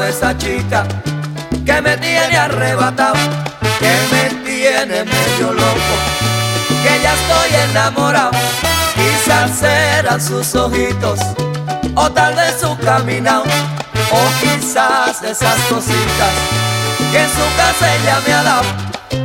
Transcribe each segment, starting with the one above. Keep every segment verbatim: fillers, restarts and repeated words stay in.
esa chica que me tiene arrebatado, que me tiene medio loco, que ya estoy enamorado. Quizás eran sus ojitos, o tal vez su caminado, o quizás esas cositas que en su casa ella me ha dado.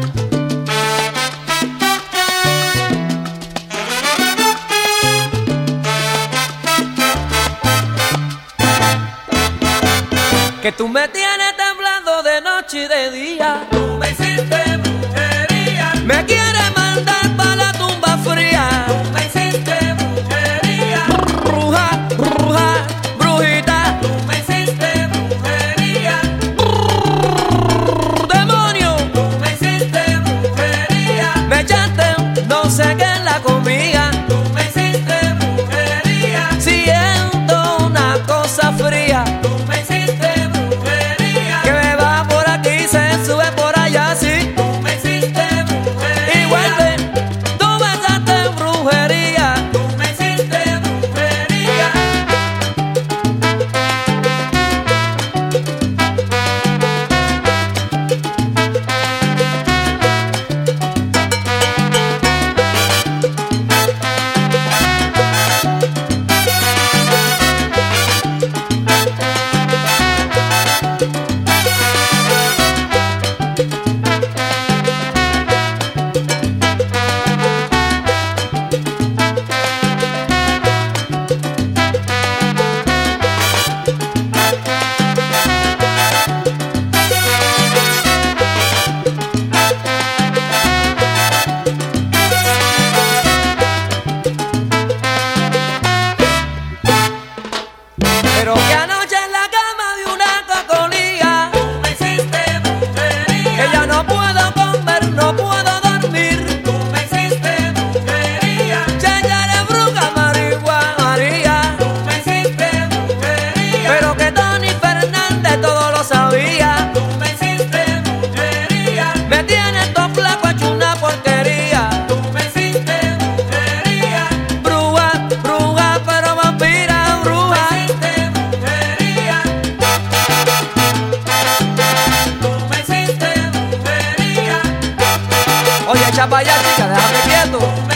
Que tú me tienes temblando de noche y de día. Tú me hiciste brujería. Me quieres mandar pa' la tumba fría. Tú me hiciste brujería. Bruja, bruja, brujita. Tú me hiciste brujería. Demonio. Tú me hiciste brujería. Me echaste no sé qué en la comida. Tú me hiciste brujería. Siento una cosa fría. Tú me hiciste brujería. Que me va por aquí, se sube por allá, sí. Tú me hiciste brujería. Y vuelve, tú me echaste brujería. Tú me hiciste brujería. Pero que anoche en la cama de una cocolía, Tú me hiciste brujería. que ya no puedo comer, no puedo dormir. Tú me hiciste brujería. Ya ya le bruja marihuana María. Tú me hiciste brujería. Pero que Tony Fernández todo lo sabía. Tú me hiciste brujería. Me tiene todo flaco hecho una porquería. Tú me hiciste brujería. Bruja, bruja, pero vampira, bruja. Tú me hiciste brujería. Tú me hiciste brujería. Oye, echa pa' allá, chica, déjame quieto.